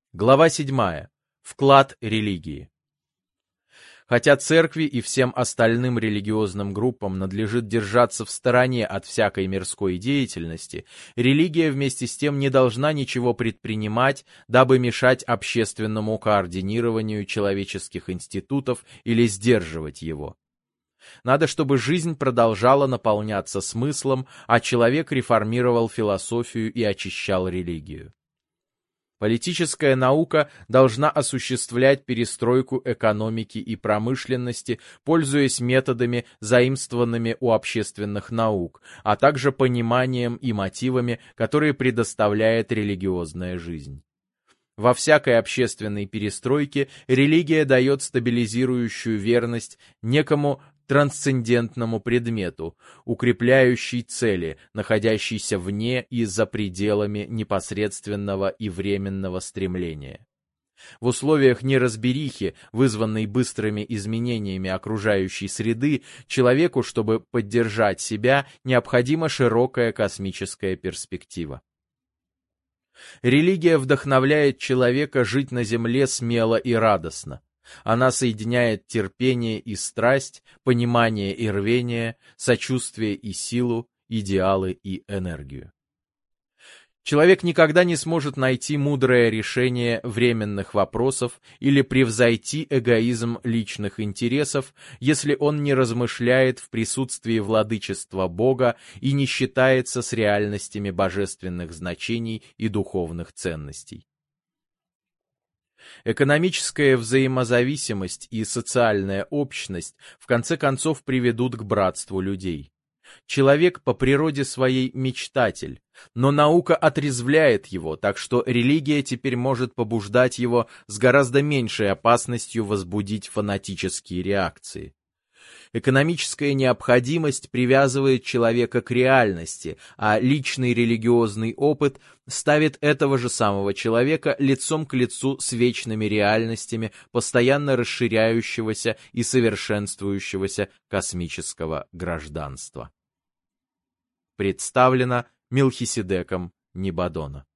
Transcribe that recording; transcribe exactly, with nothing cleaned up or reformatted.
Глава седьмая. Вклад религии. Хотя церкви и всем остальным религиозным группам надлежит держаться в стороне от всякой мирской деятельности, религия вместе с тем не должна ничего предпринимать, дабы мешать общественному координированию человеческих институтов или сдерживать его. Надо, чтобы жизнь продолжала наполняться смыслом, а человек реформировал философию и очищал религию. Политическая наука должна осуществлять перестройку экономики и промышленности, пользуясь методами, заимствованными у общественных наук, а также пониманием и мотивами, которые предоставляет религиозная жизнь. Во всякой общественной перестройке религия дает стабилизирующую верность некому трансцендентному предмету, укрепляющей цели, находящейся вне и за пределами непосредственного и временного стремления. В условиях неразберихи, вызванной быстрыми изменениями окружающей среды, человеку, чтобы поддержать себя, необходима широкая космическая перспектива. Религия вдохновляет человека жить на земле смело и радостно. Она соединяет терпение и страсть, понимание и рвение, сочувствие и силу, идеалы и энергию. Человек никогда не сможет найти мудрое решение временных вопросов или превзойти эгоизм личных интересов, если он не размышляет в присутствии владычества Бога и не считается с реальностями божественных значений и духовных ценностей. Экономическая взаимозависимость и социальная общность в конце концов приведут к братству людей. Человек по природе своей мечтатель, но наука отрезвляет его, так что религия теперь может побуждать его с гораздо меньшей опасностью возбудить фанатические реакции. Экономическая необходимость привязывает человека к реальности, а личный религиозный опыт ставит этого же самого человека лицом к лицу с вечными реальностями постоянно расширяющегося и совершенствующегося космического гражданства. Представлено Мелхиседеком Небадона.